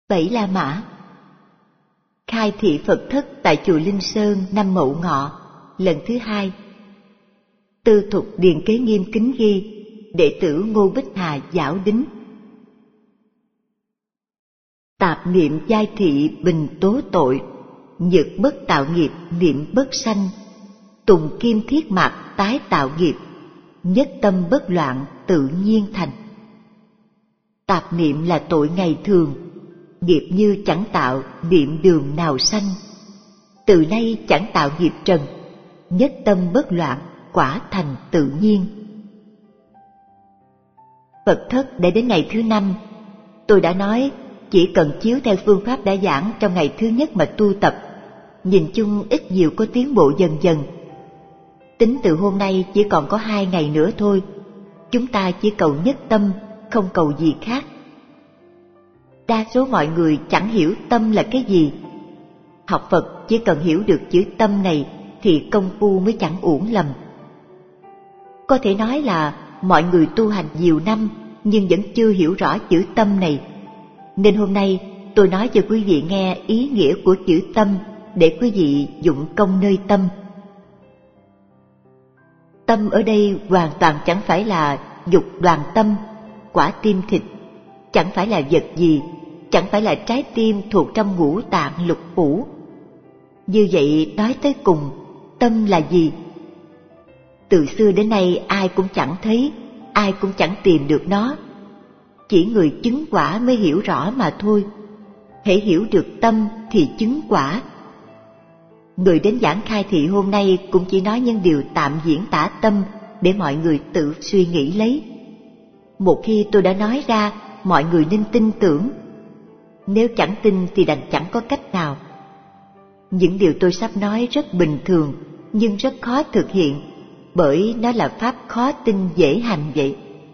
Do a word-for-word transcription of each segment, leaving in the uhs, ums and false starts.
Bảy La Mã. Khai thị Phật thất tại chùa Linh Sơn năm Mậu Ngọ lần thứ hai. Tư thục Điền Kế Nghiêm kính ghi: đệ tử Ngô Bích Hà Giảo Đính. Tạp niệm giai thị bình tố tội, nhược bất tạo nghiệp niệm bất sanh. Tùng kim thiết mạc tái tạo nghiệp, nhất tâm bất loạn tự nhiên thành. Tạp niệm là tội ngày thường, nghiệp như chẳng tạo niệm đường nào sanh. Từ nay chẳng tạo nghiệp trần, nhất tâm bất loạn quả thành tự nhiên. Phật thất đã đến ngày thứ năm. Tôi đã nói chỉ cần chiếu theo phương pháp đã giảng trong ngày thứ nhất mà tu tập, nhìn chung ít nhiều có tiến bộ dần dần. Tính từ hôm nay chỉ còn có hai ngày nữa thôi, chúng ta chỉ cầu nhất tâm, không cầu gì khác. Đa số mọi người chẳng hiểu tâm là cái gì. Học Phật chỉ cần hiểu được chữ tâm này thì công phu mới chẳng uổng lầm. Có thể nói là mọi người tu hành nhiều năm nhưng vẫn chưa hiểu rõ chữ tâm này. Nên hôm nay tôi nói cho quý vị nghe ý nghĩa của chữ tâm để quý vị dụng công nơi tâm. Tâm ở đây hoàn toàn chẳng phải là dục đoàn tâm, quả tim thịt, chẳng phải là vật gì, chẳng phải là trái tim thuộc trong ngũ tạng lục phủ. Như vậy nói tới cùng, tâm là gì? Từ xưa đến nay ai cũng chẳng thấy, ai cũng chẳng tìm được nó. Chỉ người chứng quả mới hiểu rõ mà thôi. Hễ hiểu được tâm thì chứng quả. Người đến giảng khai thị hôm nay cũng chỉ nói những điều tạm diễn tả tâm để mọi người tự suy nghĩ lấy. Một khi tôi đã nói ra, mọi người nên tin tưởng. Nếu chẳng tin thì đành chẳng có cách nào. Những điều tôi sắp nói rất bình thường nhưng rất khó thực hiện, bởi nó là pháp khó tin dễ hành vậy.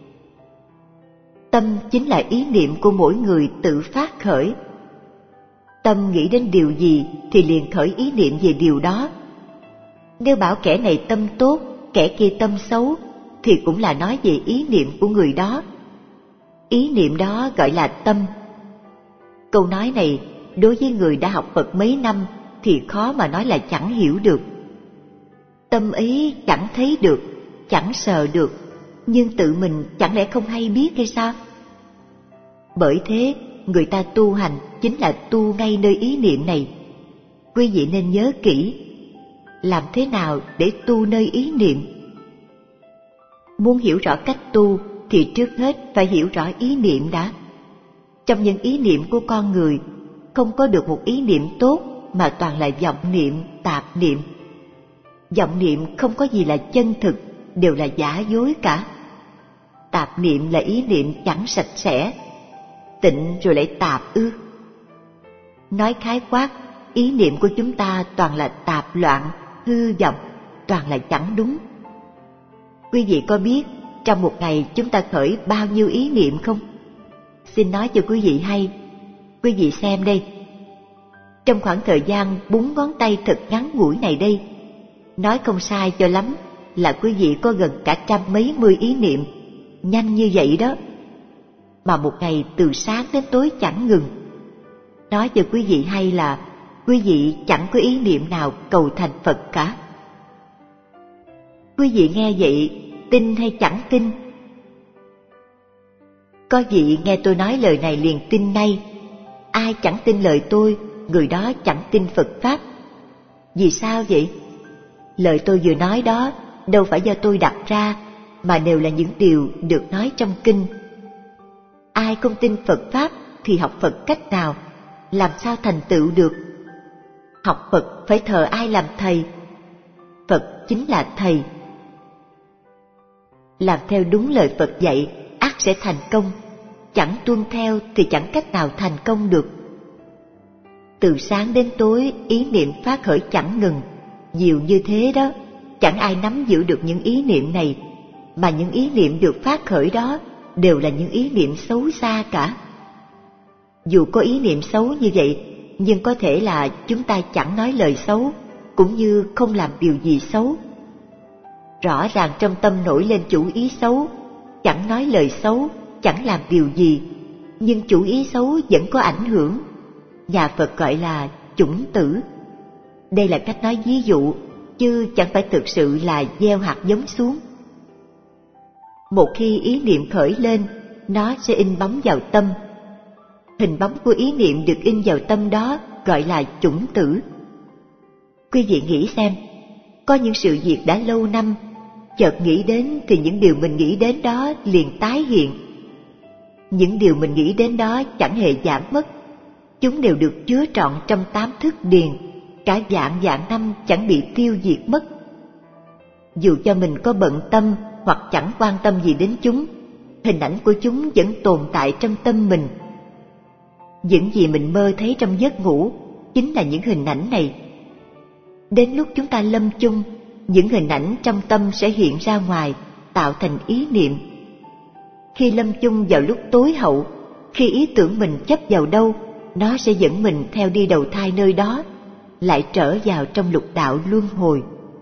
Tâm chính là ý niệm của mỗi người tự phát khởi. Tâm nghĩ đến điều gì thì liền khởi ý niệm về điều đó. Nếu bảo kẻ này tâm tốt, kẻ kia tâm xấu, thì cũng là nói về ý niệm của người đó. Ý niệm đó gọi là tâm. Câu nói này đối với người đã học Phật mấy năm thì khó mà nói là chẳng hiểu được. Tâm ấy chẳng thấy được, chẳng sờ được, nhưng tự mình chẳng lẽ không hay biết hay sao? Bởi thế, người ta tu hành chính là tu ngay nơi ý niệm này. Quý vị nên nhớ kỹ, làm thế nào để tu nơi ý niệm? Muốn hiểu rõ cách tu thì trước hết phải hiểu rõ ý niệm đã. Trong những ý niệm của con người, không có được một ý niệm tốt mà toàn là vọng niệm, tạp niệm. Vọng niệm không có gì là chân thực, đều là giả dối cả. Tạp niệm là ý niệm chẳng sạch sẽ, tịnh rồi lại tạp ư. Nói khái quát, ý niệm của chúng ta toàn là tạp loạn, hư vọng, toàn là chẳng đúng. Quý vị có biết trong một ngày chúng ta khởi bao nhiêu ý niệm không? Xin nói cho quý vị hay. Quý vị xem đây. Trong khoảng thời gian bốn ngón tay thật ngắn ngủi này đây, nói không sai cho lắm là quý vị có gần cả trăm mấy mươi ý niệm, nhanh như vậy đó. Mà một ngày từ sáng đến tối chẳng ngừng. Nói cho quý vị hay là quý vị chẳng có ý niệm nào cầu thành Phật cả. Quý vị nghe vậy, tin hay chẳng tin? Có vị nghe tôi nói lời này liền tin ngay. Ai chẳng tin lời tôi, người đó chẳng tin Phật Pháp. Vì sao vậy? Lời tôi vừa nói đó đâu phải do tôi đặt ra, mà đều là những điều được nói trong kinh. Ai không tin Phật Pháp thì học Phật cách nào, làm sao thành tựu được? Học Phật phải thờ ai làm thầy? Phật chính là thầy. Làm theo đúng lời Phật dạy, ắt sẽ thành công. Chẳng tuân theo thì chẳng cách nào thành công được. Từ sáng đến tối, ý niệm phát khởi chẳng ngừng, nhiều như thế đó. Chẳng ai nắm giữ được những ý niệm này, mà những ý niệm được phát khởi đó đều là những ý niệm xấu xa cả. Dù có ý niệm xấu như vậy, nhưng có thể là chúng ta chẳng nói lời xấu, cũng như không làm điều gì xấu. Rõ ràng trong tâm nổi lên chủ ý xấu, chẳng nói lời xấu, chẳng làm điều gì, nhưng chủ ý xấu vẫn có ảnh hưởng. Nhà Phật gọi là chủng tử. Đây là cách nói ví dụ, chứ chẳng phải thực sự là gieo hạt giống xuống. Một khi ý niệm khởi lên, nó sẽ in bóng vào tâm. Hình bóng của ý niệm được in vào tâm đó gọi là chủng tử. Quý vị nghĩ xem, có những sự việc đã lâu năm, chợt nghĩ đến thì những điều mình nghĩ đến đó liền tái hiện. Những điều mình nghĩ đến đó chẳng hề giảm mất, chúng đều được chứa trọn trong tám thức điền, cả vạn vạn năm chẳng bị tiêu diệt mất. Dù cho mình có bận tâm hoặc chẳng quan tâm gì đến chúng, hình ảnh của chúng vẫn tồn tại trong tâm mình. Những gì mình mơ thấy trong giấc ngủ chính là những hình ảnh này. Đến lúc chúng ta lâm chung, những hình ảnh trong tâm sẽ hiện ra ngoài, tạo thành ý niệm. Khi lâm chung vào lúc tối hậu, khi ý tưởng mình chấp vào đâu, nó sẽ dẫn mình theo đi đầu thai nơi đó, lại trở vào trong lục đạo luân hồi.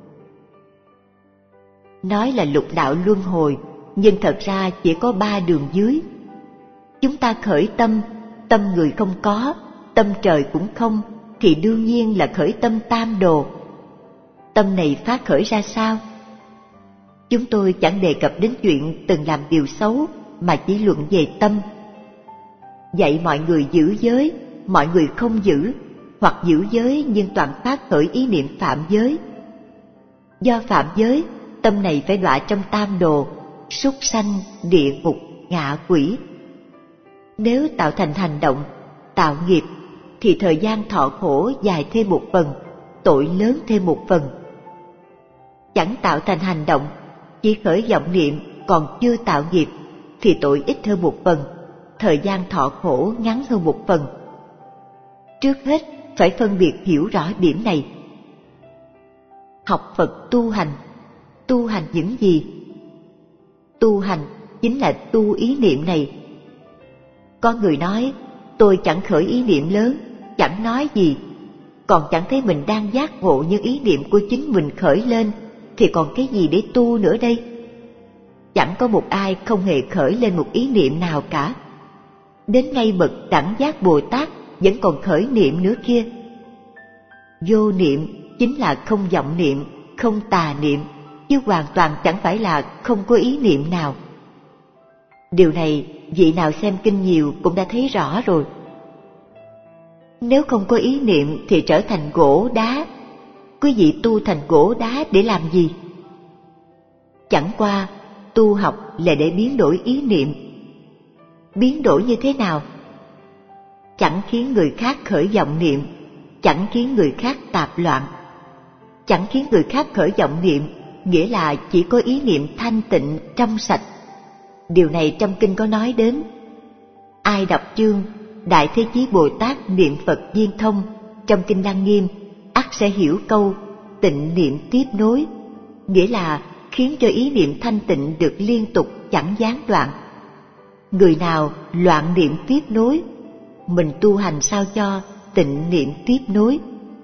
Nói là lục đạo luân hồi, nhưng thật ra chỉ có ba đường dưới. Chúng ta khởi tâm, tâm người không có, tâm trời cũng không, thì đương nhiên là khởi tâm tam đồ. Tâm này phát khởi ra sao? Chúng tôi chẳng đề cập đến chuyện từng làm điều xấu, mà chỉ luận về tâm. Dạy mọi người giữ giới, mọi người không giữ, hoặc giữ giới nhưng toàn phát khởi ý niệm phạm giới. Do phạm giới, tâm này phải đọa trong tam đồ, súc sanh, địa ngục, ngạ quỷ. Nếu tạo thành hành động, tạo nghiệp, thì thời gian thọ khổ dài thêm một phần, tội lớn thêm một phần. Chẳng tạo thành hành động, chỉ khởi vọng niệm còn chưa tạo nghiệp, thì tội ít hơn một phần, thời gian thọ khổ ngắn hơn một phần. Trước hết phải phân biệt hiểu rõ điểm này. Học Phật tu hành, tu hành những gì? Tu hành chính là tu ý niệm này. Có người nói, tôi chẳng khởi ý niệm lớn, chẳng nói gì, còn chẳng thấy mình đang giác ngộ những ý niệm của chính mình khởi lên, thì còn cái gì để tu nữa đây? Chẳng có một ai không hề khởi lên một ý niệm nào cả. Đến ngay bậc đẳng giác Bồ Tát vẫn còn khởi niệm nữa kia. Vô niệm chính là không vọng niệm, không tà niệm, chứ hoàn toàn chẳng phải là không có ý niệm nào. Điều này vị nào xem kinh nhiều cũng đã thấy rõ rồi. Nếu không có ý niệm thì trở thành gỗ đá. Quý vị tu thành gỗ đá để làm gì? Chẳng qua tu học là để biến đổi ý niệm. Biến đổi như thế nào? Chẳng khiến người khác khởi vọng niệm, chẳng khiến người khác tạp loạn. Chẳng khiến người khác khởi vọng niệm nghĩa là chỉ có ý niệm thanh tịnh trong sạch. Điều này trong kinh có nói đến. Ai đọc chương Đại Thế Chí Bồ Tát niệm Phật viên thông trong kinh Lăng Nghiêm, ắt sẽ hiểu câu tịnh niệm tiếp nối, nghĩa là khiến cho ý niệm thanh tịnh được liên tục chẳng gián đoạn. Người nào loạn niệm tiếp nối, mình tu hành sao cho tịnh niệm tiếp nối.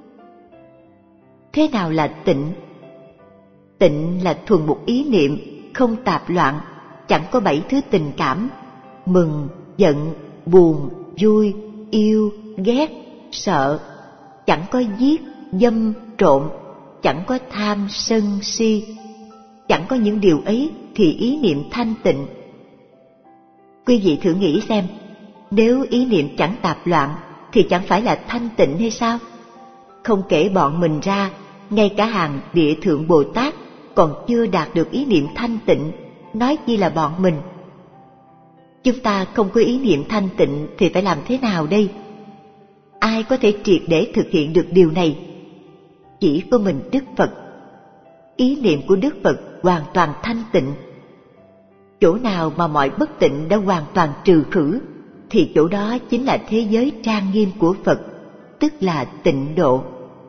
Thế nào là tịnh? Tịnh là thuần một ý niệm, không tạp loạn, chẳng có bảy thứ tình cảm, mừng, giận, buồn, vui, yêu, ghét, sợ, chẳng có giết, dâm, trộm, chẳng có tham, sân, si. Chẳng có những điều ấy thì ý niệm thanh tịnh. Quý vị thử nghĩ xem, nếu ý niệm chẳng tạp loạn thì chẳng phải là thanh tịnh hay sao? Không kể bọn mình ra, ngay cả hàng Địa Thượng Bồ Tát còn chưa đạt được ý niệm thanh tịnh, nói chi là bọn mình. Chúng ta không có ý niệm thanh tịnh thì phải làm thế nào đây? Ai có thể triệt để thực hiện được điều này? Chỉ có mình Đức Phật. Ý niệm của Đức Phật hoàn toàn thanh tịnh. Chỗ nào mà mọi bất tịnh đã hoàn toàn trừ khử, thì chỗ đó chính là thế giới trang nghiêm của Phật, tức là tịnh độ.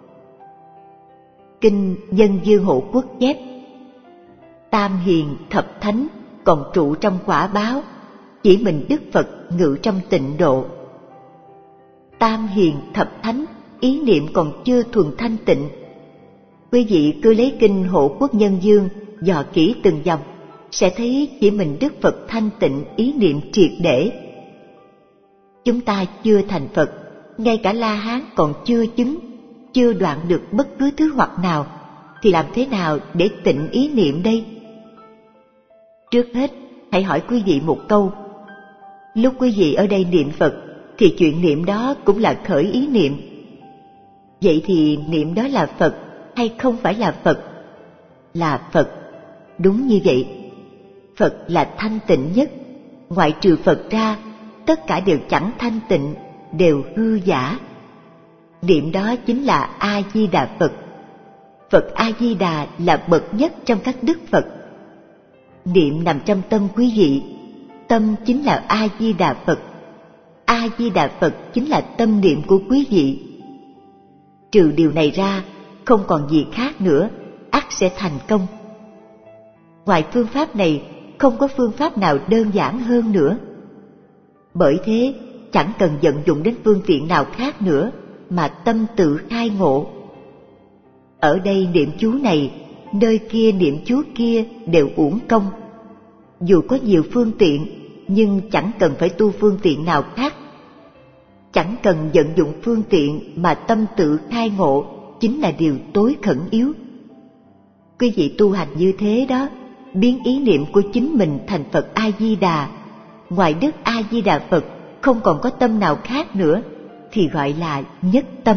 Kinh Dân Dương Hộ Quốc chép: Tam hiền thập thánh còn trụ trong quả báo, chỉ mình Đức Phật ngự trong tịnh độ. Tam hiền thập thánh, ý niệm còn chưa thuần thanh tịnh. Quý vị cứ lấy kinh Hộ Quốc Nhân Dương dò kỹ từng dòng, sẽ thấy chỉ mình Đức Phật thanh tịnh ý niệm triệt để. Chúng ta chưa thành Phật, ngay cả La Hán còn chưa chứng, chưa đoạn được bất cứ thứ hoặc nào, thì làm thế nào để tịnh ý niệm đây? Trước hết, hãy hỏi quý vị một câu. Lúc quý vị ở đây niệm Phật, thì chuyện niệm đó cũng là khởi ý niệm. Vậy thì niệm đó là Phật hay không phải là Phật? Là Phật. Đúng như vậy. Phật là thanh tịnh nhất. Ngoại trừ Phật ra, tất cả đều chẳng thanh tịnh, đều hư giả. Niệm đó chính là A-di-đà Phật. Phật A-di-đà là bậc nhất trong các đức Phật. Niệm nằm trong tâm quý vị. Tâm chính là A-di-đà Phật. A-di-đà Phật chính là tâm niệm của quý vị. Trừ điều này ra, không còn gì khác nữa, ắt sẽ thành công. Ngoài phương pháp này, không có phương pháp nào đơn giản hơn nữa. Bởi thế, chẳng cần vận dụng đến phương tiện nào khác nữa, mà tâm tự khai ngộ. Ở đây niệm chú này, nơi kia niệm chú kia đều uổng công. Dù có nhiều phương tiện, nhưng chẳng cần phải tu phương tiện nào khác. Chẳng cần vận dụng phương tiện mà tâm tự khai ngộ chính là điều tối khẩn yếu. Quý vị tu hành như thế đó, biến ý niệm của chính mình thành Phật A-di-đà. Ngoài Đức A-di-đà Phật không còn có tâm nào khác nữa, thì gọi là nhất tâm.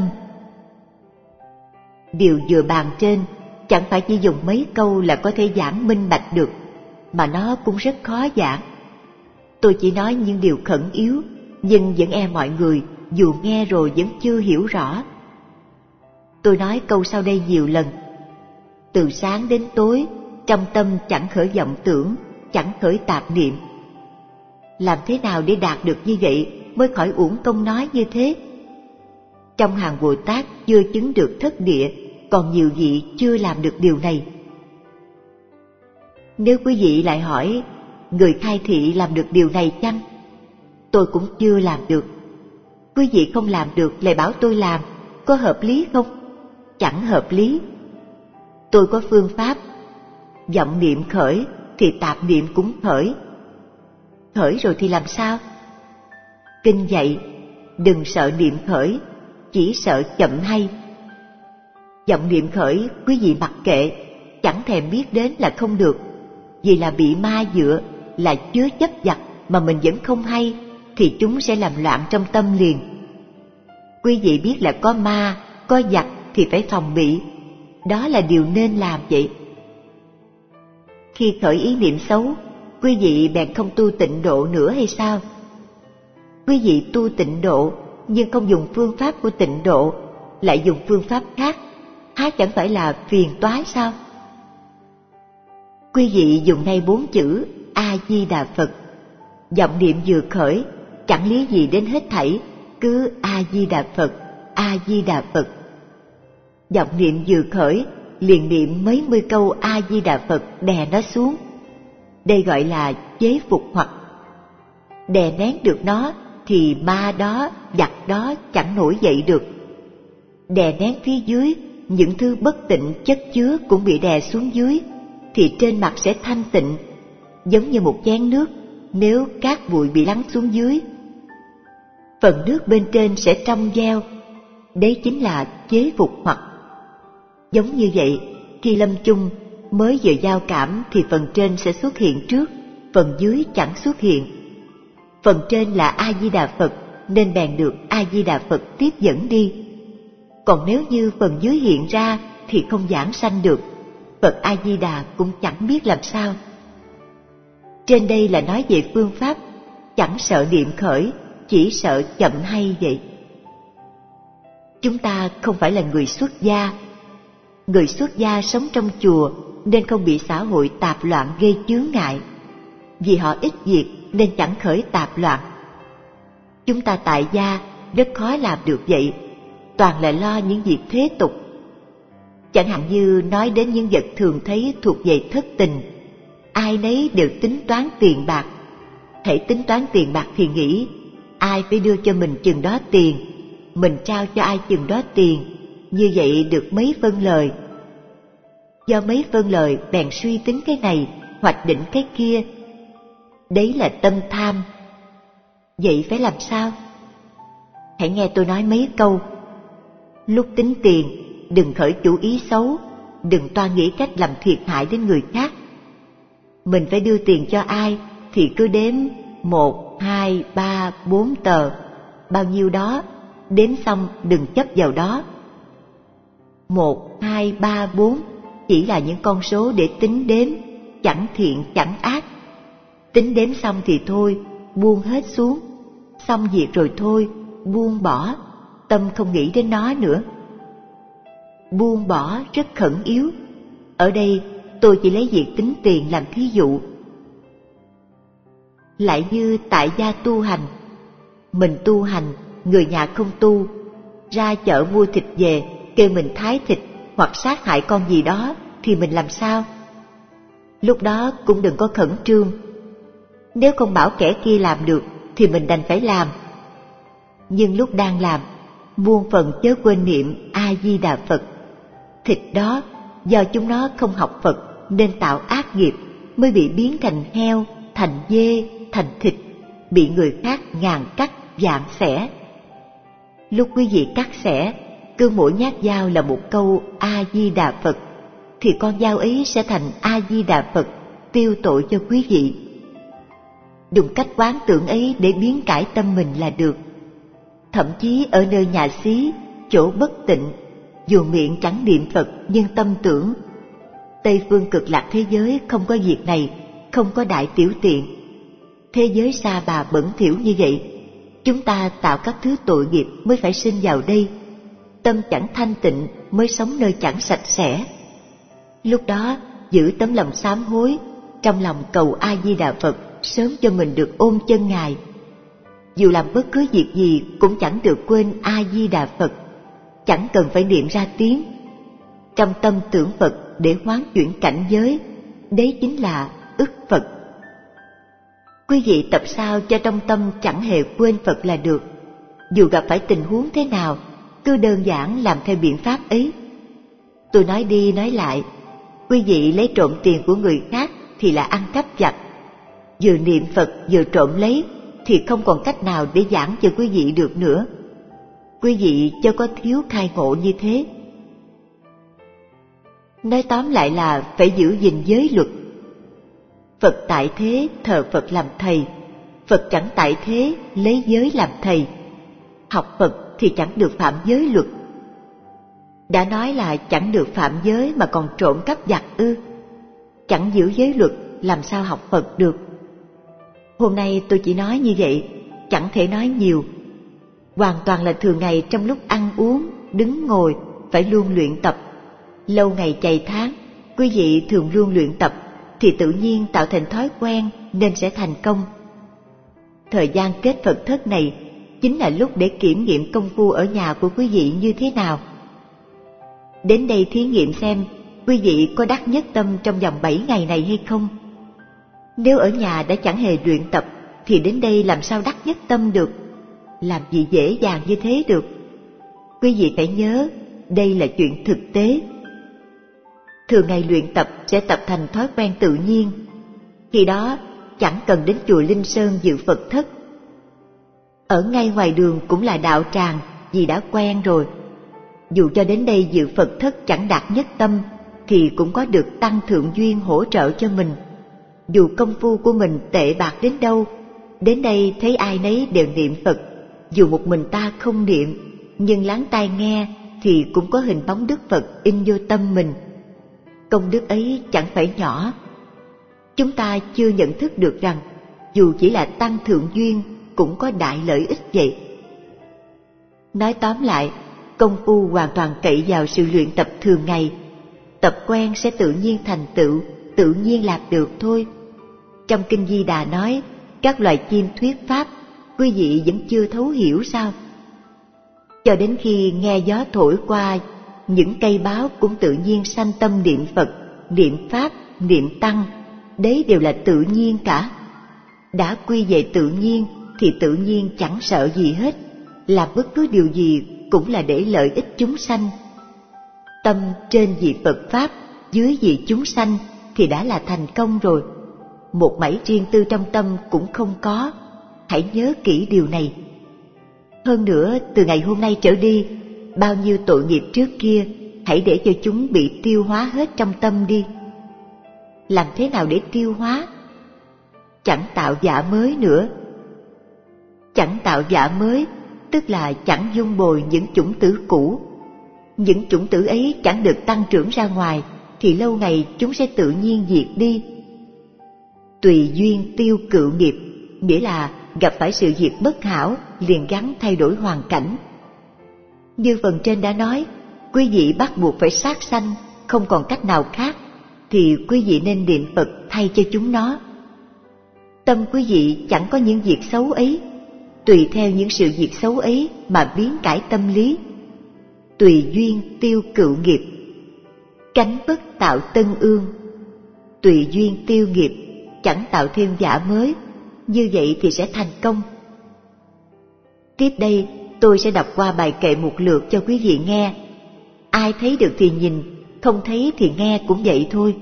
Điều vừa bàn trên chẳng phải chỉ dùng mấy câu là có thể giảng minh bạch được, mà nó cũng rất khó giảng. Tôi chỉ nói những điều khẩn yếu, nhưng vẫn e mọi người dù nghe rồi vẫn chưa hiểu rõ. Tôi nói câu sau đây nhiều lần. Từ sáng đến tối, trong tâm chẳng khởi vọng tưởng, chẳng khởi tạp niệm. Làm thế nào để đạt được như vậy mới khỏi uổng công nói như thế? Trong hàng Bồ Tát chưa chứng được thất địa, còn nhiều vị chưa làm được điều này. Nếu quý vị lại hỏi, người khai thị làm được điều này chăng? Tôi cũng chưa làm được. Quý vị không làm được lại bảo tôi làm, có hợp lý không? Chẳng hợp lý. Tôi có phương pháp, vọng niệm khởi thì tạp niệm cũng khởi. Khởi rồi thì làm sao? Kinh dạy, đừng sợ niệm khởi, chỉ sợ chậm hay. Vọng niệm khởi quý vị mặc kệ, chẳng thèm biết đến là không được. Vì là bị ma dựa, là chứa chấp vặt mà mình vẫn không hay, thì chúng sẽ làm loạn trong tâm liền. Quý vị biết là có ma, có vặt thì phải phòng bị. Đó là điều nên làm vậy. Khi khởi ý niệm xấu, quý vị bèn không tu tịnh độ nữa hay sao? Quý vị tu tịnh độ nhưng không dùng phương pháp của tịnh độ, lại dùng phương pháp khác, há chẳng phải là phiền toái sao? Quý vị dùng ngay bốn chữ A-di-đà Phật. Vọng niệm vừa khởi, chẳng lý gì đến hết thảy, cứ A-di-đà Phật, A-di-đà Phật. Vọng niệm vừa khởi, liền niệm mấy mươi câu A-di-đà Phật đè nó xuống. Đây gọi là chế phục hoặc. Đè nén được nó thì ma đó, vặt đó chẳng nổi dậy được. Đè nén phía dưới, những thứ bất tịnh chất chứa cũng bị đè xuống dưới, thì trên mặt sẽ thanh tịnh, giống như một chén nước nếu cát bụi bị lắng xuống dưới. Phần nước bên trên sẽ trong veo, đấy chính là chế phục hoặc. Giống như vậy, khi lâm chung mới vừa giao cảm thì phần trên sẽ xuất hiện trước, phần dưới chẳng xuất hiện. Phần trên là A-di-đà Phật nên bèn được A-di-đà Phật tiếp dẫn đi. Còn nếu như phần dưới hiện ra thì không giảng sanh được, Phật A-di-đà cũng chẳng biết làm sao. Trên đây là nói về phương pháp, chẳng sợ niệm khởi, chỉ sợ chậm hay vậy. Chúng ta không phải là người xuất gia. Người xuất gia sống trong chùa nên không bị xã hội tạp loạn gây chướng ngại. Vì họ ít việc nên chẳng khởi tạp loạn. Chúng ta tại gia rất khó làm được vậy, toàn là lo những việc thế tục. Chẳng hạn như nói đến những vật thường thấy thuộc về thất tình, ai nấy đều tính toán tiền bạc. Hễ tính toán tiền bạc thì nghĩ ai phải đưa cho mình chừng đó tiền, mình trao cho ai chừng đó tiền, như vậy được mấy phân lời. Do mấy phân lời bèn suy tính cái này, hoạch định cái kia. Đấy là tâm tham. Vậy phải làm sao? Hãy nghe tôi nói mấy câu. Lúc tính tiền, đừng khởi chủ ý xấu, đừng toan nghĩ cách làm thiệt hại đến người khác. Mình phải đưa tiền cho ai thì cứ đếm một, hai, ba, bốn tờ, bao nhiêu đó, đếm xong đừng chấp vào đó. Một, hai, ba, bốn chỉ là những con số để tính đếm, chẳng thiện chẳng ác. Tính đếm xong thì thôi, buông hết xuống. Xong việc rồi thôi, buông bỏ, tâm không nghĩ đến nó nữa. Buông bỏ rất khẩn yếu. Ở đây tôi chỉ lấy việc tính tiền làm thí dụ. Lại như tại gia tu hành, mình tu hành, người nhà không tu, ra chợ mua thịt về, kêu mình thái thịt hoặc sát hại con gì đó thì mình làm sao? Lúc đó cũng đừng có khẩn trương. Nếu không bảo kẻ kia làm được thì mình đành phải làm. Nhưng lúc đang làm, muôn phần chớ quên niệm A-di-đà Phật. Thịt đó do chúng nó không học Phật nên tạo ác nghiệp, mới bị biến thành heo, thành dê, thành thịt, bị người khác ngàn cắt vạn xẻ. Lúc quý vị cắt xẻ, cứ mỗi nhát dao là một câu A-di-đà Phật, thì con dao ấy sẽ thành A-di-đà Phật, tiêu tội cho quý vị. Dùng cách quán tưởng ấy để biến cải tâm mình là được. Thậm chí ở nơi nhà xí, chỗ bất tịnh, dù miệng chẳng niệm Phật nhưng tâm tưởng. Tây phương cực lạc thế giới không có việc này, không có đại tiểu tiện. Thế giới sa bà bẩn thỉu như vậy, chúng ta tạo các thứ tội nghiệp mới phải sinh vào đây. Tâm chẳng thanh tịnh mới sống nơi chẳng sạch sẽ. Lúc đó giữ tấm lòng sám hối, trong lòng cầu A Di Đà Phật sớm cho mình được ôm chân Ngài. Dù làm bất cứ việc gì cũng chẳng được quên A Di Đà Phật, chẳng cần phải niệm ra tiếng. Trong tâm tưởng Phật để hoán chuyển cảnh giới, đấy chính là ức Phật. Quý vị tập sao cho trong tâm chẳng hề quên Phật là được. Dù gặp phải tình huống thế nào, cứ đơn giản làm theo biện pháp ấy. Tôi nói đi nói lại, quý vị lấy trộm tiền của người khác thì là ăn cắp vặt. Vừa niệm Phật vừa trộm lấy thì không còn cách nào để giảng cho quý vị được nữa. Quý vị chớ có thiếu khai ngộ như thế. Nói tóm lại là phải giữ gìn giới luật. Phật tại thế thờ Phật làm thầy, Phật chẳng tại thế lấy giới làm thầy. Học Phật thì chẳng được phạm giới luật. Đã nói là chẳng được phạm giới mà còn trộm cắp vặt ư? Chẳng giữ giới luật làm sao học Phật được? Hôm nay tôi chỉ nói như vậy, chẳng thể nói nhiều. Hoàn toàn là thường ngày trong lúc ăn uống, đứng ngồi phải luôn luyện tập. Lâu ngày chày tháng, quý vị thường luôn luyện tập thì tự nhiên tạo thành thói quen nên sẽ thành công. Thời gian kết Phật thất này chính là lúc để kiểm nghiệm công phu ở nhà của quý vị như thế nào. Đến đây thí nghiệm xem quý vị có đắc nhất tâm trong vòng bảy ngày này hay không. Nếu ở nhà đã chẳng hề luyện tập thì đến đây làm sao đắc nhất tâm được? Làm gì dễ dàng như thế được? Quý vị phải nhớ, đây là chuyện thực tế. Thường ngày luyện tập sẽ tập thành thói quen tự nhiên. Khi đó chẳng cần đến chùa Linh Sơn dự Phật thất. Ở ngay ngoài đường cũng là đạo tràng vì đã quen rồi. Dù cho đến đây dự Phật thất chẳng đạt nhất tâm thì cũng có được tăng thượng duyên hỗ trợ cho mình. Dù công phu của mình tệ bạc đến đâu, đến đây thấy ai nấy đều niệm Phật. Dù một mình ta không niệm, nhưng lắng tai nghe thì cũng có hình bóng Đức Phật in vô tâm mình. Công đức ấy chẳng phải nhỏ. Chúng ta chưa nhận thức được rằng dù chỉ là tăng thượng duyên cũng có đại lợi ích vậy. Nói tóm lại, công phu hoàn toàn cậy vào sự luyện tập thường ngày. Tập quen sẽ tự nhiên thành tựu, tự nhiên làm được thôi. Trong Kinh Di Đà nói, các loài chim thuyết pháp, quý vị vẫn chưa thấu hiểu sao? Cho đến khi nghe gió thổi qua, những cây báo cũng tự nhiên sanh tâm niệm Phật, niệm Pháp, niệm Tăng, đấy đều là tự nhiên cả. Đã quy về tự nhiên thì tự nhiên chẳng sợ gì hết, làm bất cứ điều gì cũng là để lợi ích chúng sanh. Tâm trên vì Phật Pháp, dưới vì chúng sanh thì đã là thành công rồi. Một mảy riêng tư trong tâm cũng không có, hãy nhớ kỹ điều này. Hơn nữa, từ ngày hôm nay trở đi, bao nhiêu tội nghiệp trước kia, hãy để cho chúng bị tiêu hóa hết trong tâm đi. Làm thế nào để tiêu hóa? Chẳng tạo giả mới nữa. Chẳng tạo giả mới, tức là chẳng dung bồi những chủng tử cũ. Những chủng tử ấy chẳng được tăng trưởng ra ngoài, thì lâu ngày chúng sẽ tự nhiên diệt đi. Tùy duyên tiêu cựu nghiệp, nghĩa là gặp phải sự việc bất hảo, liền gắng thay đổi hoàn cảnh. Như phần trên đã nói, quý vị bắt buộc phải sát sanh, không còn cách nào khác, thì quý vị nên niệm Phật thay cho chúng nó. Tâm quý vị chẳng có những việc xấu ấy, tùy theo những sự việc xấu ấy mà biến cải tâm lý. Tùy duyên tiêu cựu nghiệp, cánh bất tạo tân ương. Tùy duyên tiêu nghiệp, chẳng tạo thêm giả mới, như vậy thì sẽ thành công. Tiếp đây tôi sẽ đọc qua bài kệ một lượt cho quý vị nghe. Ai thấy được thì nhìn, không thấy thì nghe cũng vậy thôi.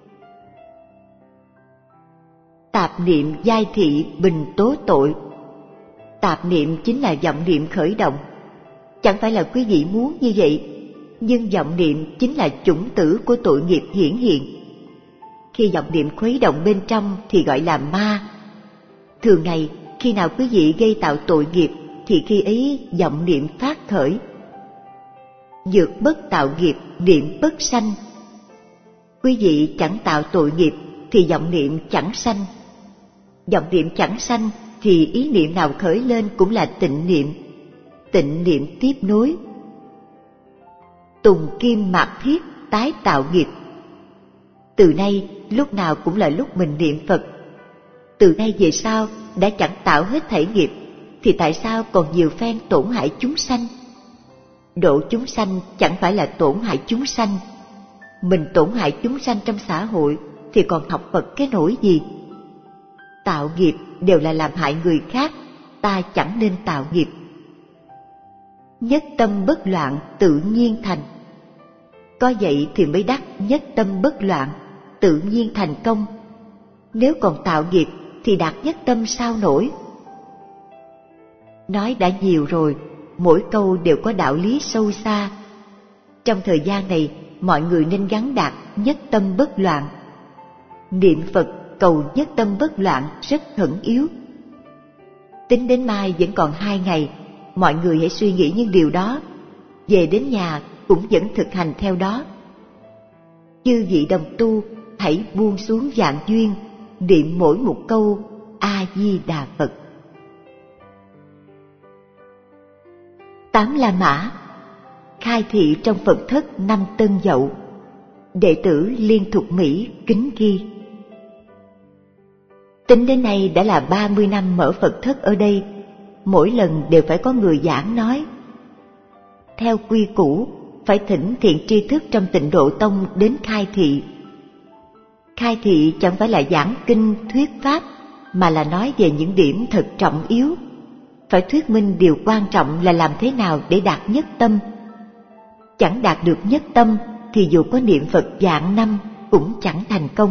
Tạp niệm giai thị bình tố tội. Tạp niệm chính là vọng niệm khởi động. Chẳng phải là quý vị muốn như vậy, nhưng vọng niệm chính là chủng tử của tội nghiệp hiển hiện. Khi vọng niệm khuấy động bên trong thì gọi là ma. Thường ngày, khi nào quý vị gây tạo tội nghiệp thì khi ấy vọng niệm phát khởi. Dược bất tạo nghiệp, niệm bất sanh. Quý vị chẳng tạo tội nghiệp thì vọng niệm chẳng sanh. Vọng niệm chẳng sanh thì ý niệm nào khởi lên cũng là tịnh niệm. Tịnh niệm tiếp nối. Tùng kim mạt thiết tái tạo nghiệp. Từ nay lúc nào cũng là lúc mình niệm Phật. Từ nay về sau đã chẳng tạo hết thảy nghiệp, thì tại sao còn nhiều phen tổn hại chúng sanh? Độ chúng sanh chẳng phải là tổn hại chúng sanh. Mình tổn hại chúng sanh trong xã hội thì còn học Phật cái nỗi gì? Tạo nghiệp đều là làm hại người khác, ta chẳng nên tạo nghiệp. Nhất tâm bất loạn tự nhiên thành. Có vậy thì mới đắc nhất tâm bất loạn, tự nhiên thành công. Nếu còn tạo nghiệp thì đạt nhất tâm sao nổi? Nói đã nhiều rồi, mỗi câu đều có đạo lý sâu xa. Trong thời gian này, mọi người nên gắn đạt nhất tâm bất loạn. Niệm Phật cầu nhất tâm bất loạn rất khẩn yếu. Tính đến mai vẫn còn hai ngày, mọi người hãy suy nghĩ những điều đó. Về đến nhà cũng vẫn thực hành theo đó. Chư vị đồng tu, hãy buông xuống vạn duyên, niệm mỗi một câu A Di Đà Phật. Tám La Mã khai thị trong Phật thất năm Tân Dậu. Đệ tử Liên Thục Mỹ kính ghi. Tính đến nay đã là ba mươi năm mở Phật thất ở đây, mỗi lần đều phải có người giảng nói. Theo quy củ, phải thỉnh thiện tri thức trong Tịnh Độ Tông đến khai thị. Khai thị chẳng phải là giảng kinh thuyết pháp, mà là nói về những điểm thật trọng yếu. Phải thuyết minh điều quan trọng là làm thế nào để đạt nhất tâm. Chẳng đạt được nhất tâm thì dù có niệm Phật vạn năm cũng chẳng thành công.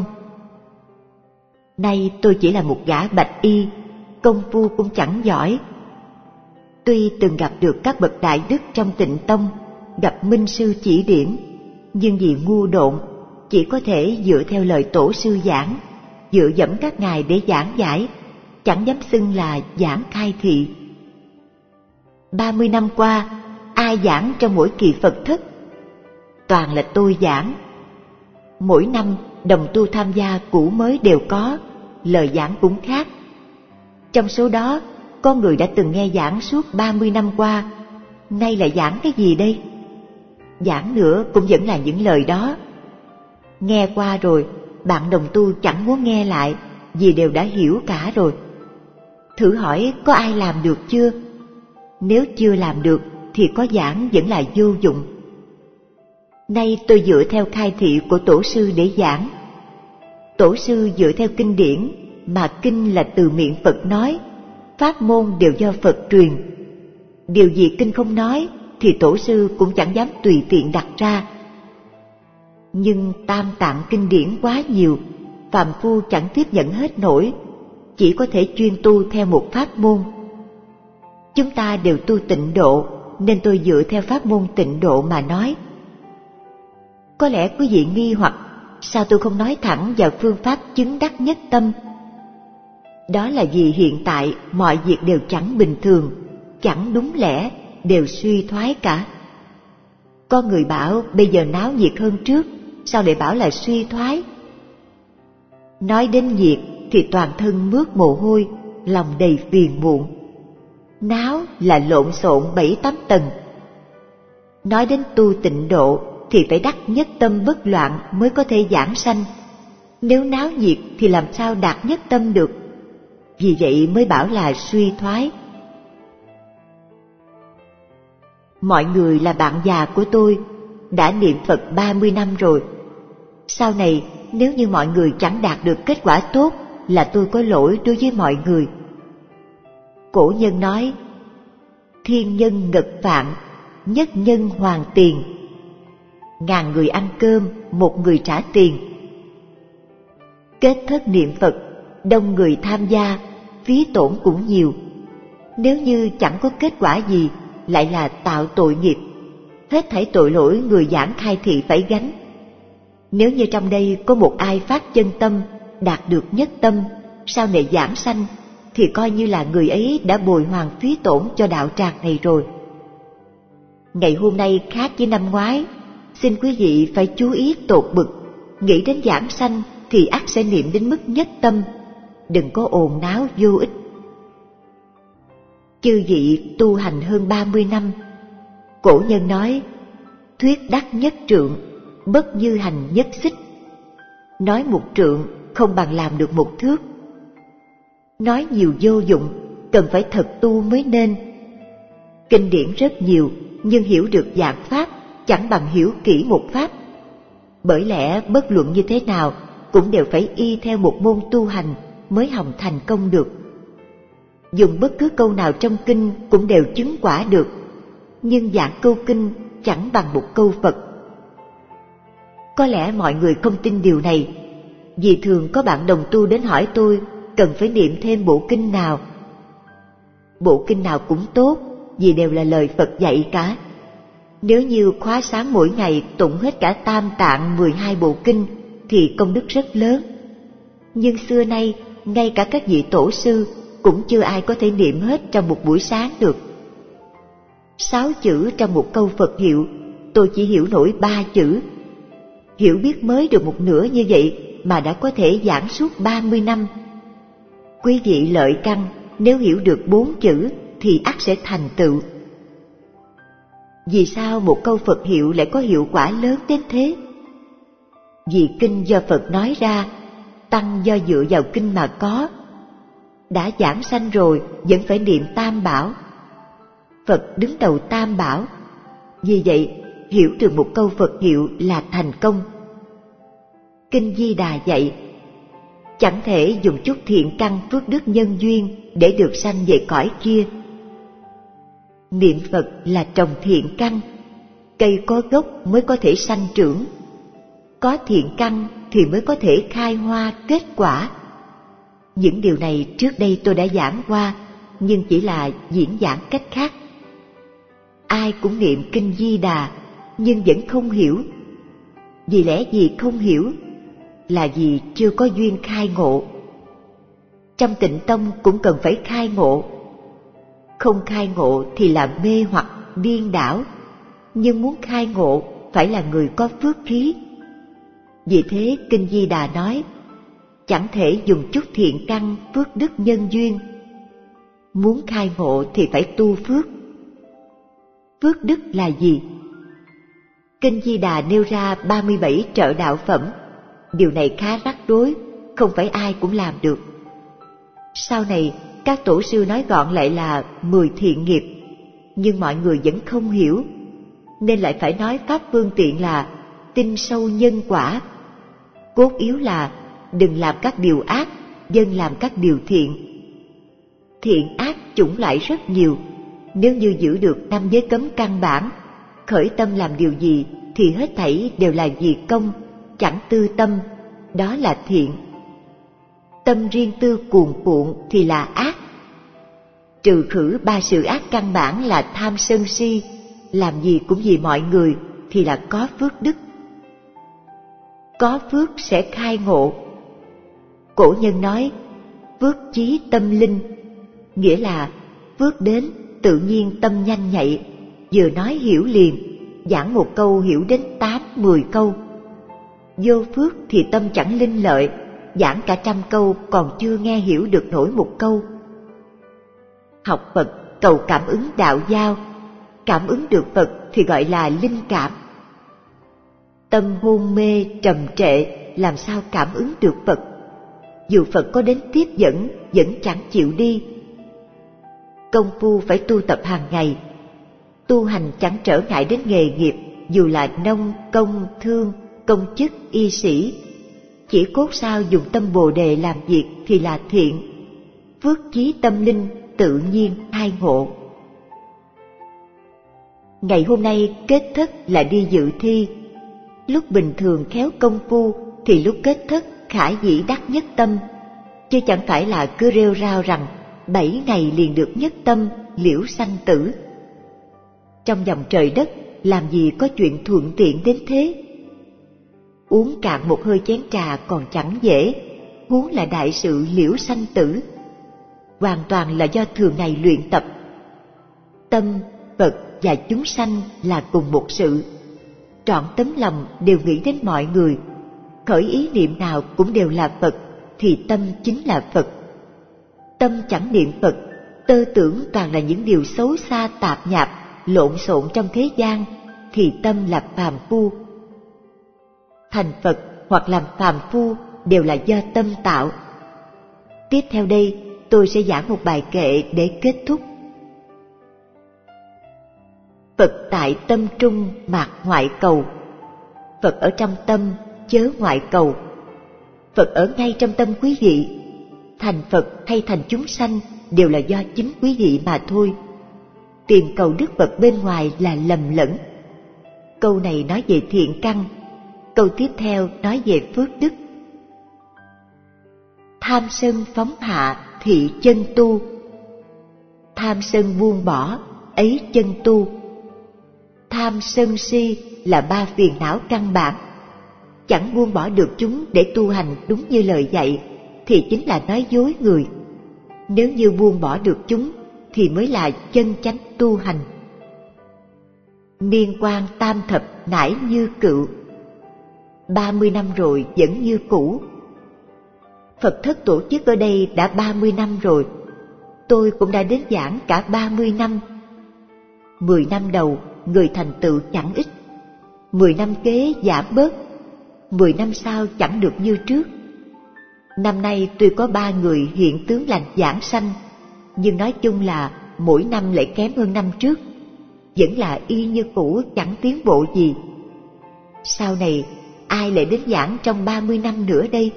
Nay tôi chỉ là một gã bạch y, công phu cũng chẳng giỏi. Tuy từng gặp được các bậc đại đức trong Tịnh Tông, gặp minh sư chỉ điểm, nhưng vì ngu độn, chỉ có thể dựa theo lời tổ sư giảng, dựa dẫm các ngài để giảng giải, chẳng dám xưng là giảng khai thị. Ba mươi năm qua, ai giảng trong mỗi kỳ Phật thất? Toàn là tôi giảng. Mỗi năm, đồng tu tham gia cũ mới đều có, lời giảng cũng khác. Trong số đó, có người đã từng nghe giảng suốt ba mươi năm qua, nay lại giảng cái gì đây? Giảng nữa cũng vẫn là những lời đó. Nghe qua rồi, bạn đồng tu chẳng muốn nghe lại, vì đều đã hiểu cả rồi. Thử hỏi có ai làm được chưa? Nếu chưa làm được thì có giảng vẫn là vô dụng. Nay tôi dựa theo khai thị của tổ sư để giảng. Tổ sư dựa theo kinh điển, mà kinh là từ miệng Phật nói, pháp môn đều do Phật truyền. Điều gì kinh không nói thì tổ sư cũng chẳng dám tùy tiện đặt ra. Nhưng tam tạng kinh điển quá nhiều, phàm phu chẳng tiếp nhận hết nổi, chỉ có thể chuyên tu theo một pháp môn. chúng ta đều tu tịnh độ, nên tôi dựa theo pháp môn tịnh độ mà nói. Có lẽ quý vị nghi hoặc sao tôi không nói thẳng vào phương pháp chứng đắc nhất tâm. Đó là vì hiện tại mọi việc đều chẳng bình thường, chẳng đúng lẽ, đều suy thoái cả. Có người bảo bây giờ náo nhiệt hơn trước, sao lại bảo là suy thoái? Nói đến nhiệt thì toàn thân mướt mồ hôi, lòng đầy phiền muộn. Náo là lộn xộn bảy tám tầng. Nói đến tu tịnh độ thì phải đắc nhất tâm bất loạn mới có thể giảng sanh. Nếu náo nhiệt thì làm sao đạt nhất tâm được? Vì vậy mới bảo là suy thoái. Mọi người là bạn già của tôi, đã niệm Phật ba mươi năm rồi. Sau này nếu như mọi người chẳng đạt được kết quả tốt là tôi có lỗi đối với mọi người. Cổ nhân nói, thiên nhân ngật vạn, nhất nhân hoàn tiền. Ngàn người ăn cơm, một người trả tiền. Kết thất niệm Phật, đông người tham gia, phí tổn cũng nhiều. Nếu như chẳng có kết quả gì, lại là tạo tội nghiệp. Hết thảy tội lỗi người giảng khai thị phải gánh. Nếu như trong đây có một ai phát chân tâm, đạt được nhất tâm, sau này giảng sanh, thì coi như là người ấy đã bồi hoàn phí tổn cho đạo tràng này rồi. Ngày hôm nay khác với năm ngoái, xin quý vị phải chú ý tột bực. Nghĩ đến giảng sanh thì ắt sẽ niệm đến mức nhất tâm, đừng có ồn náo vô ích. Chư vị tu hành hơn ba mươi năm, cổ nhân nói, thuyết đắc nhất trượng, bất như hành nhất xích. Nói một trượng không bằng làm được một thước. Nói nhiều vô dụng, cần phải thật tu mới nên. Kinh điển rất nhiều, nhưng hiểu được dạng pháp chẳng bằng hiểu kỹ một pháp. Bởi lẽ bất luận như thế nào cũng đều phải y theo một môn tu hành mới hòng thành công được. Dùng bất cứ câu nào trong kinh cũng đều chứng quả được, nhưng giảng câu kinh chẳng bằng một câu Phật. Có lẽ mọi người không tin điều này, vì thường có bạn đồng tu đến hỏi tôi cần phải niệm thêm bộ kinh nào. Bộ kinh nào cũng tốt, vì đều là lời Phật dạy cả. Nếu như khóa sáng mỗi ngày tụng hết cả tam tạng mười hai bộ kinh thì công đức rất lớn. Nhưng xưa nay, ngay cả các vị tổ sư cũng chưa ai có thể niệm hết trong một buổi sáng được. Sáu chữ trong một câu Phật hiệu, tôi chỉ hiểu nổi ba chữ. Hiểu biết mới được một nửa như vậy mà đã có thể giảng suốt ba mươi năm. Quý vị lợi căn, nếu hiểu được bốn chữ thì ắt sẽ thành tựu. Vì sao một câu Phật hiệu lại có hiệu quả lớn đến thế? Vì kinh do Phật nói ra, tăng do dựa vào kinh mà có. Đã giảng sanh rồi vẫn phải niệm Tam Bảo. Phật đứng đầu Tam Bảo. Vì vậy, hiểu được một câu Phật hiệu là thành công. Kinh Di Đà dạy, chẳng thể dùng chút thiện căn phước đức nhân duyên để được sanh về cõi kia. Niệm Phật là trồng thiện căn, cây có gốc mới có thể sanh trưởng. Có thiện căn thì mới có thể khai hoa kết quả. Những điều này trước đây tôi đã giảng qua, nhưng chỉ là diễn giảng cách khác. Ai cũng niệm kinh Di Đà, nhưng vẫn không hiểu. Vì lẽ gì không hiểu? Là vì chưa có duyên khai ngộ. Trong Tịnh Tông cũng cần phải khai ngộ. Không khai ngộ thì là mê hoặc điên đảo, nhưng muốn khai ngộ phải là người có phước khí. Vì thế kinh Di Đà nói, chẳng thể dùng chút thiện căn phước đức nhân duyên. Muốn khai ngộ thì phải tu phước. Phước đức là gì? Kinh Di Đà nêu ra ba mươi bảy trợ đạo phẩm. Điều này khá rắc rối, không phải ai cũng làm được. Sau này các tổ sư nói gọn lại là mười thiện nghiệp, nhưng mọi người vẫn không hiểu, nên lại phải nói pháp phương tiện là tin sâu nhân quả. Cốt yếu là đừng làm các điều ác, dân làm các điều thiện. Thiện ác chủng loại rất nhiều, nếu như giữ được năm giới cấm căn bản, khởi tâm làm điều gì thì hết thảy đều là vì công, chẳng tư tâm, đó là thiện. Tâm riêng tư cuồn cuộn thì là ác. trừ khử ba sự ác căn bản là tham sân si, làm gì cũng vì mọi người thì là có phước đức. Có phước sẽ khai ngộ. Cổ nhân nói phước chí tâm linh, nghĩa là phước đến tự nhiên tâm nhanh nhạy, vừa nói hiểu liền, giảng một câu hiểu đến tám, mười câu. Vô phước thì tâm chẳng linh lợi, giảng cả trăm câu còn chưa nghe hiểu được nổi một câu. Học Phật cầu cảm ứng đạo giao, cảm ứng được Phật thì gọi là linh cảm. Tâm hôn mê trầm trệ làm sao cảm ứng được Phật? Dù Phật có đến tiếp dẫn vẫn chẳng chịu đi. Công phu phải tu tập hàng ngày. Tu hành chẳng trở ngại đến nghề nghiệp, dù là nông, công, thương, công chức, y sĩ. Chỉ cốt sao dùng tâm Bồ Đề làm việc thì là thiện. Phước chí tâm linh tự nhiên khai ngộ. Ngày hôm nay kết thất là đi dự thi. Lúc bình thường khéo công phu thì lúc kết thất khả dĩ đắc nhất tâm, chứ chẳng phải là cứ rêu rao rằng bảy ngày liền được nhất tâm, liễu sanh tử. Trong dòng trời đất làm gì có chuyện thuận tiện đến thế? Uống cạn một hơi chén trà còn chẳng dễ, huống là đại sự liễu sanh tử. Hoàn toàn là do thường ngày luyện tập. Tâm, Phật và chúng sanh là cùng một sự. Trọn tấm lòng đều nghĩ đến mọi người, khởi ý niệm nào cũng đều là Phật, thì tâm chính là Phật. Tâm chẳng niệm Phật, tơ tưởng toàn là những điều xấu xa tạp nhạp, lộn xộn trong thế gian, thì tâm là phàm phu. Thành Phật hoặc làm phàm phu đều là do tâm tạo. Tiếp theo đây tôi sẽ giảng một bài kệ để kết thúc. Phật tại tâm trung mạc ngoại cầu, Phật ở trong tâm chớ ngoại cầu. Phật ở ngay trong tâm quý vị. Thành Phật hay thành chúng sanh đều là do chính quý vị mà thôi. Tìm cầu đức Phật bên ngoài là lầm lẫn. Câu này nói về thiện căn, câu tiếp theo nói về phước đức. Tham sân phóng hạ thị chân tu, tham sân buông bỏ ấy chân tu. Tham sân si là ba phiền não căn bản. Chẳng buông bỏ được chúng để tu hành đúng như lời dạy thì chính là nói dối người. Nếu như buông bỏ được chúng thì mới là chân chánh tu hành. Niên quan tam thập nải như cựu, ba mươi năm rồi vẫn như cũ. Phật thất tổ chức ở đây đã ba mươi năm rồi. Tôi cũng đã đến giảng cả ba mươi năm. Mười năm đầu người thành tựu chẳng ít, mười năm kế giảm bớt, mười năm sau chẳng được như trước. Năm nay tuy có ba người hiện tướng lành giảng sanh, nhưng nói chung là mỗi năm lại kém hơn năm trước, vẫn là y như cũ, chẳng tiến bộ gì. Sau này ai lại đến giảng trong ba mươi năm nữa đây?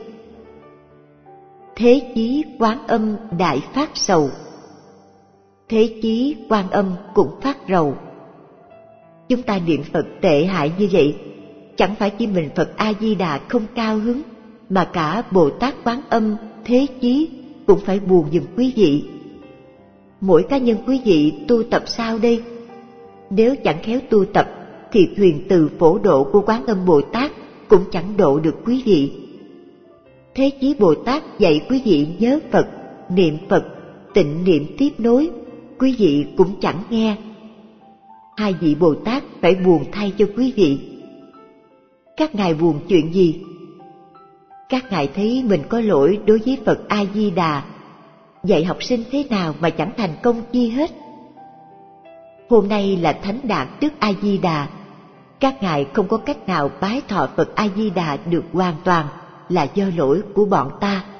Thế chí Quán Âm đại phát sầu, thế chí Quan Âm cũng phát rầu. Chúng ta niệm Phật tệ hại như vậy, chẳng phải chỉ mình Phật A Di Đà không cao hứng, mà cả Bồ Tát Quán Âm, Thế Chí cũng phải buồn giùm quý vị. Mỗi cá nhân quý vị tu tập sao đây? Nếu chẳng khéo tu tập thì thuyền từ phổ độ của Quán Âm Bồ Tát cũng chẳng độ được quý vị. Thế Chí Bồ Tát dạy quý vị nhớ Phật, niệm Phật, tịnh niệm tiếp nối, quý vị cũng chẳng nghe. Hai vị Bồ Tát phải buồn thay cho quý vị. Các ngài buồn chuyện gì? Các ngài thấy mình có lỗi đối với Phật A Di Đà, dạy học sinh thế nào mà chẳng thành công chi hết. Hôm nay là thánh đạt Đức A Di Đà, các ngài không có cách nào bái thọ Phật A Di Đà được hoàn toàn, là do lỗi của bọn ta.